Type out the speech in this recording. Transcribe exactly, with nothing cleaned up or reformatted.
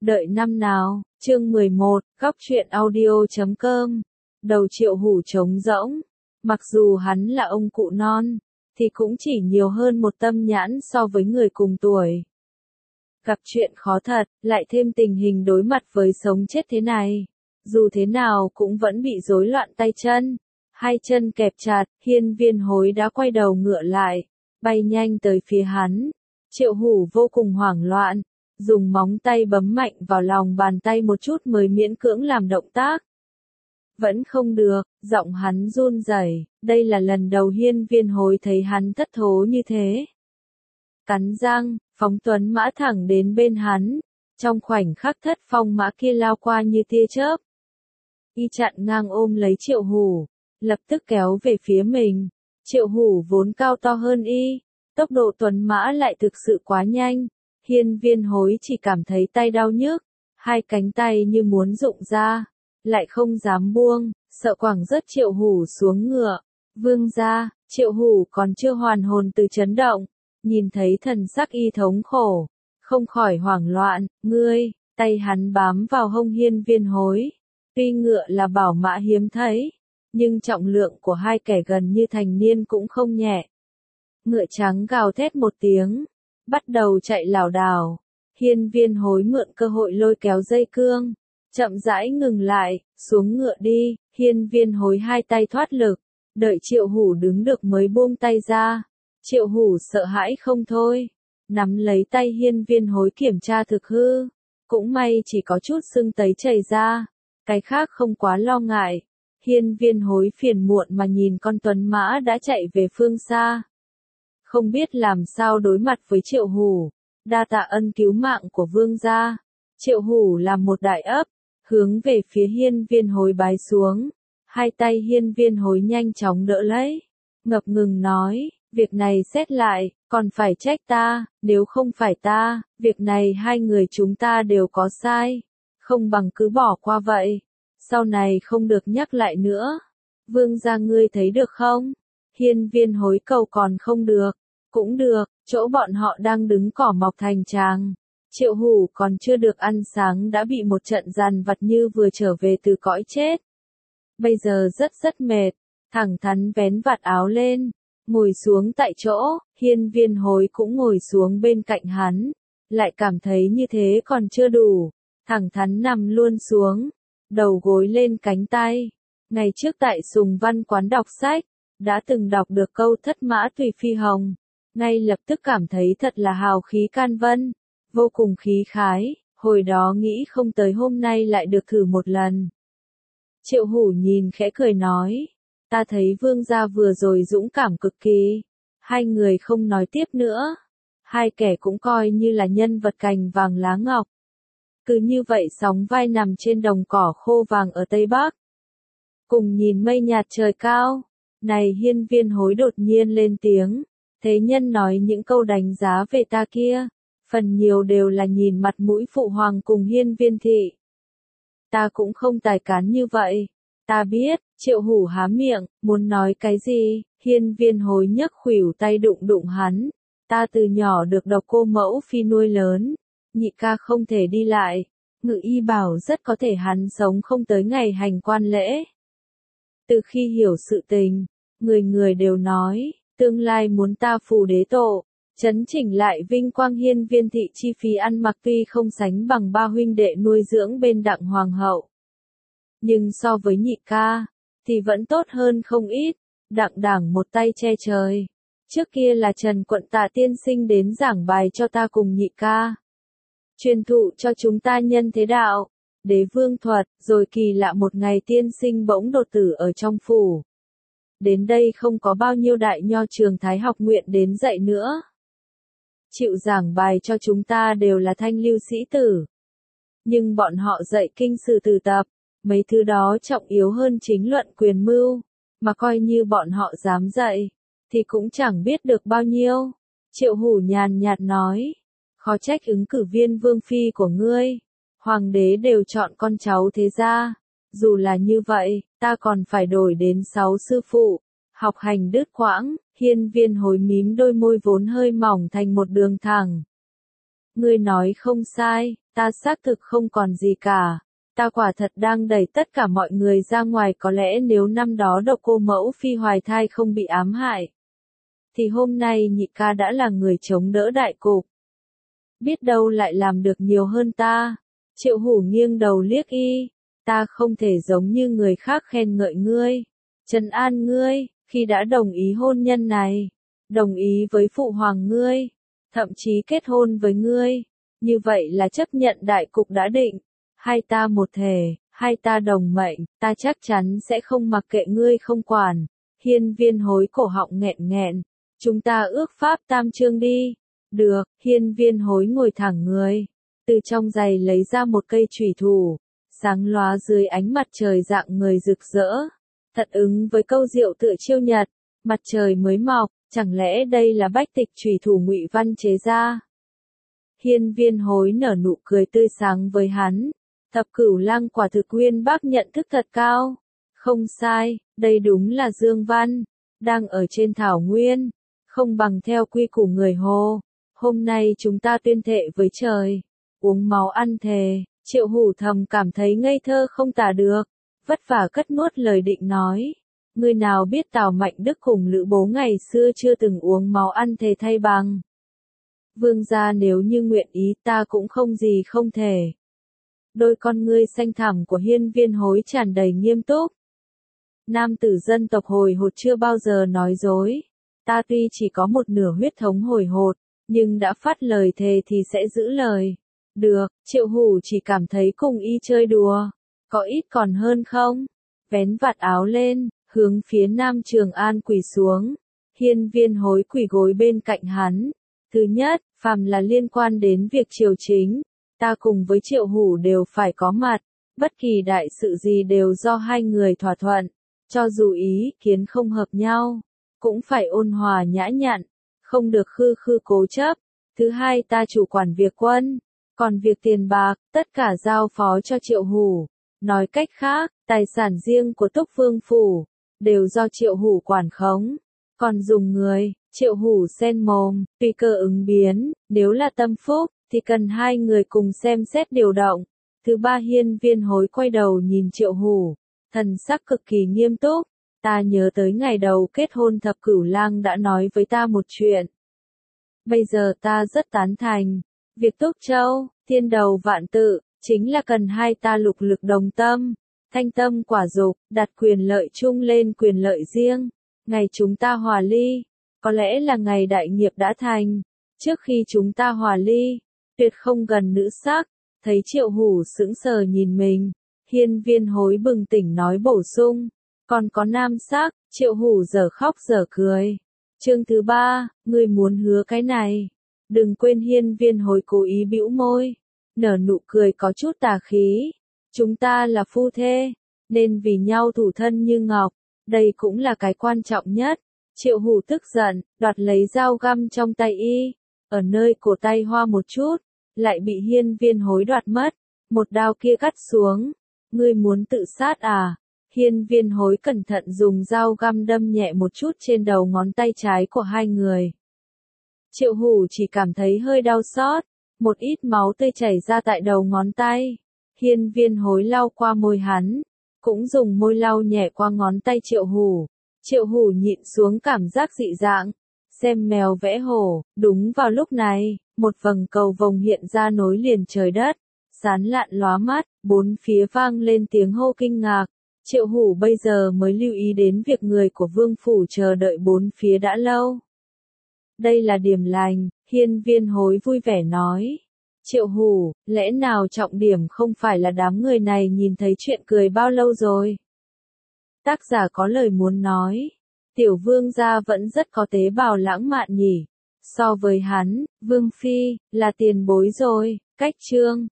Đợi năm nào, chương mười một, góc truyện audio chấm com. Đầu Triệu Hủ trống rỗng. Mặc dù hắn là ông cụ non, thì cũng chỉ nhiều hơn một tâm nhãn so với người cùng tuổi. Gặp chuyện khó thật, lại thêm tình hình đối mặt với sống chết thế này. Dù thế nào cũng vẫn bị rối loạn tay chân. Hai chân kẹp chặt, Hiên Viên Hối đã quay đầu ngựa lại, bay nhanh tới phía hắn. Triệu Hủ vô cùng hoảng loạn, dùng móng tay bấm mạnh vào lòng bàn tay một chút mới miễn cưỡng làm động tác. Vẫn không được, giọng hắn run rẩy, đây là lần đầu Hiên Viên Hối thấy hắn thất thố như thế. Cắn răng, phóng tuấn mã thẳng đến bên hắn, trong khoảnh khắc thất phong mã kia lao qua như tia chớp. Y chặn ngang ôm lấy Triệu Hủ, lập tức kéo về phía mình. Triệu Hủ vốn cao to hơn y, tốc độ tuấn mã lại thực sự quá nhanh. Hiên Viên Hối chỉ cảm thấy tay đau nhức, hai cánh tay như muốn rụng ra, lại không dám buông, sợ quẳng rớt Triệu Hủ xuống ngựa. Vương gia, Triệu Hủ còn chưa hoàn hồn từ chấn động, nhìn thấy thần sắc y thống khổ, không khỏi hoảng loạn. Ngươi, tay hắn bám vào hông Hiên Viên Hối. Tuy ngựa là bảo mã hiếm thấy, nhưng trọng lượng của hai kẻ gần như thành niên cũng không nhẹ. Ngựa trắng gào thét một tiếng, bắt đầu chạy lảo đảo. Hiên Viên Hối mượn cơ hội lôi kéo dây cương, chậm rãi ngừng lại, xuống ngựa đi. Hiên Viên Hối hai tay thoát lực, đợi Triệu Hủ đứng được mới buông tay ra. Triệu Hủ sợ hãi không thôi, nắm lấy tay Hiên Viên Hối kiểm tra thực hư, cũng may chỉ có chút sưng tấy chảy ra, cái khác không quá lo ngại. Hiên Viên Hối phiền muộn mà nhìn con tuấn mã đã chạy về phương xa. Không biết làm sao đối mặt với Triệu Hủ, đa tạ ân cứu mạng của vương gia. Triệu Hủ làm một đại ấp, hướng về phía Hiên Viên Hối bái xuống. Hai tay Hiên Viên Hối nhanh chóng đỡ lấy, ngập ngừng nói, việc này xét lại, còn phải trách ta, nếu không phải ta, việc này hai người chúng ta đều có sai, không bằng cứ bỏ qua vậy, sau này không được nhắc lại nữa. Vương gia ngươi thấy được không? Hiên Viên Hối cầu còn không được. Cũng được, chỗ bọn họ đang đứng cỏ mọc thành tràng. Triệu Hủ còn chưa được ăn sáng đã bị một trận dằn vặt như vừa trở về từ cõi chết. Bây giờ rất rất mệt, thẳng thắn vén vạt áo lên, ngồi xuống tại chỗ. Hiên Viên Hối cũng ngồi xuống bên cạnh hắn, lại cảm thấy như thế còn chưa đủ, thẳng thắn nằm luôn xuống, đầu gối lên cánh tay. Ngày trước tại Sùng Văn quán đọc sách, đã từng đọc được câu thất mã tùy phi hồng. Ngay lập tức cảm thấy thật là hào khí can vân, vô cùng khí khái, hồi đó nghĩ không tới hôm nay lại được thử một lần. Triệu Hủ nhìn khẽ cười nói, ta thấy vương gia vừa rồi dũng cảm cực kỳ. Hai người không nói tiếp nữa, hai kẻ cũng coi như là nhân vật cành vàng lá ngọc. Cứ như vậy sóng vai nằm trên đồng cỏ khô vàng ở Tây Bắc, cùng nhìn mây nhạt trời cao. Này Hiên Viên Hối đột nhiên lên tiếng. Thế nhân nói những câu đánh giá về ta kia, phần nhiều đều là nhìn mặt mũi phụ hoàng cùng Hiên Viên thị. Ta cũng không tài cán như vậy. Ta biết. Triệu Hủ há miệng, muốn nói cái gì. Hiên Viên Hối nhấc khuỷu tay đụng đụng hắn. Ta từ nhỏ được độc cô mẫu phi nuôi lớn, nhị ca không thể đi lại, ngự y bảo rất có thể hắn sống không tới ngày hành quan lễ. Từ khi hiểu sự tình, người người đều nói, tương lai muốn ta phù đế tổ, chấn chỉnh lại vinh quang Hiên Viên thị. Chi phí ăn mặc tuy không sánh bằng ba huynh đệ nuôi dưỡng bên Đặng hoàng hậu, nhưng so với nhị ca, thì vẫn tốt hơn không ít. Đặng đảng một tay che trời, trước kia là Trần quận Tạ tiên sinh đến giảng bài cho ta cùng nhị ca, truyền thụ cho chúng ta nhân thế đạo, đế vương thuật. Rồi kỳ lạ một ngày tiên sinh bỗng đột tử ở trong phủ. Đến đây không có bao nhiêu đại nho trường Thái học nguyện đến dạy nữa. Chịu giảng bài cho chúng ta đều là thanh lưu sĩ tử. Nhưng bọn họ dạy kinh sử từ tập, mấy thứ đó trọng yếu hơn chính luận quyền mưu, mà coi như bọn họ dám dạy, thì cũng chẳng biết được bao nhiêu. Triệu Hủ nhàn nhạt nói, khó trách ứng cử viên vương phi của ngươi, hoàng đế đều chọn con cháu thế gia. Dù là như vậy, ta còn phải đổi đến sáu sư phụ, học hành đứt quãng. Hiên Viên Hối mím đôi môi vốn hơi mỏng thành một đường thẳng. Ngươi nói không sai, ta xác thực không còn gì cả. Ta quả thật đang đẩy tất cả mọi người ra ngoài, có lẽ nếu năm đó độc cô mẫu phi hoài thai không bị ám hại, thì hôm nay nhị ca đã là người chống đỡ đại cục. Biết đâu lại làm được nhiều hơn ta. Triệu Hủ nghiêng đầu liếc y, ta không thể giống như người khác khen ngợi ngươi, trấn an ngươi, khi đã đồng ý hôn nhân này, đồng ý với phụ hoàng ngươi, thậm chí kết hôn với ngươi, như vậy là chấp nhận đại cục đã định, hai ta một thể, hai ta đồng mệnh, ta chắc chắn sẽ không mặc kệ ngươi không quản. Hiên Viên Hối cổ họng nghẹn nghẹn, chúng ta ước pháp tam chương đi. Được, Hiên Viên Hối ngồi thẳng người, từ trong giày lấy ra một cây chủy thủ, sáng lóa dưới ánh mặt trời dạng người rực rỡ, thật ứng với câu diệu tựa chiêu nhật, mặt trời mới mọc, chẳng lẽ đây là bách tịch chủy thủ Ngụy Văn chế ra? Hiên Viên Hối nở nụ cười tươi sáng với hắn, Thập Cửu Lang quả thực uyên bác nhận thức thật cao. Không sai, đây đúng là Dương Văn, đang ở trên thảo nguyên, không bằng theo quy củ người Hồ. Hôm nay chúng ta tuyên thệ với trời, uống máu ăn thề. Triệu Hủ thầm cảm thấy ngây thơ không tả được, vất vả cất nuốt lời định nói. Người nào biết Tào Mạnh Đức cùng Lữ Bố ngày xưa chưa từng uống máu ăn thề thay bằng. Vương gia nếu như nguyện ý ta cũng không gì không thể. Đôi con ngươi xanh thẳm của Hiên Viên Hối tràn đầy nghiêm túc. Nam tử dân tộc hồi hột chưa bao giờ nói dối. Ta tuy chỉ có một nửa huyết thống hồi hột, nhưng đã phát lời thề thì sẽ giữ lời. Được, Triệu Hủ chỉ cảm thấy cùng y chơi đùa. Có ít còn hơn không? Vén vạt áo lên, hướng phía Nam Trường An quỳ xuống. Hiên Viên Hối quỳ gối bên cạnh hắn. Thứ nhất, phàm là liên quan đến việc triều chính, ta cùng với Triệu Hủ đều phải có mặt. Bất kỳ đại sự gì đều do hai người thỏa thuận. Cho dù ý kiến không hợp nhau, cũng phải ôn hòa nhã nhặn, không được khư khư cố chấp. Thứ hai, ta chủ quản việc quân, còn việc tiền bạc, tất cả giao phó cho Triệu Hủ. Nói cách khác, tài sản riêng của Túc Vương Phủ, đều do Triệu Hủ quản khống. Còn dùng người, Triệu Hủ xen mồm, tùy cơ ứng biến, nếu là tâm phúc, thì cần hai người cùng xem xét điều động. Thứ ba, Hiên Viên Hối quay đầu nhìn Triệu Hủ, thần sắc cực kỳ nghiêm túc. Ta nhớ tới ngày đầu kết hôn Thập Cửu Lang đã nói với ta một chuyện. Bây giờ ta rất tán thành. Việc Túc Châu, thiên đầu vạn tự, chính là cần hai ta lục lực đồng tâm, thanh tâm quả dục, đặt quyền lợi chung lên quyền lợi riêng. Ngày chúng ta hòa ly, có lẽ là ngày đại nghiệp đã thành. Trước khi chúng ta hòa ly, tuyệt không gần nữ sắc. Thấy Triệu Hủ sững sờ nhìn mình, Hiên Viên Hối bừng tỉnh nói bổ sung. Còn có nam sắc, Triệu Hủ dở khóc dở cười. Chương thứ ba, ngươi muốn hứa cái này. Đừng quên Hiên Viên Hối cố ý bĩu môi, nở nụ cười có chút tà khí. Chúng ta là phu thê, nên vì nhau thủ thân như ngọc, đây cũng là cái quan trọng nhất. Triệu Hủ tức giận, đoạt lấy dao găm trong tay y, ở nơi cổ tay hoa một chút, lại bị Hiên Viên Hối đoạt mất, một đao kia cắt xuống. Ngươi muốn tự sát à? Hiên Viên Hối cẩn thận dùng dao găm đâm nhẹ một chút trên đầu ngón tay trái của hai người. Triệu Hủ chỉ cảm thấy hơi đau xót, một ít máu tươi chảy ra tại đầu ngón tay. Hiên Viên Hối lau qua môi hắn, cũng dùng môi lau nhẹ qua ngón tay Triệu Hủ. Triệu Hủ nhịn xuống cảm giác dị dạng, xem mèo vẽ hổ. Đúng vào lúc này, một vầng cầu vồng hiện ra nối liền trời đất, sán lạn lóa mắt, bốn phía vang lên tiếng hô kinh ngạc. Triệu Hủ bây giờ mới lưu ý đến việc người của Vương Phủ chờ đợi bốn phía đã lâu. Đây là điểm lành, Hiên Viên Hối vui vẻ nói. Triệu Hủ, lẽ nào trọng điểm không phải là đám người này nhìn thấy chuyện cười bao lâu rồi? Tác giả có lời muốn nói. Tiểu Vương gia vẫn rất có tế bào lãng mạn nhỉ. So với hắn, Vương Phi, là tiền bối rồi. Cách chương.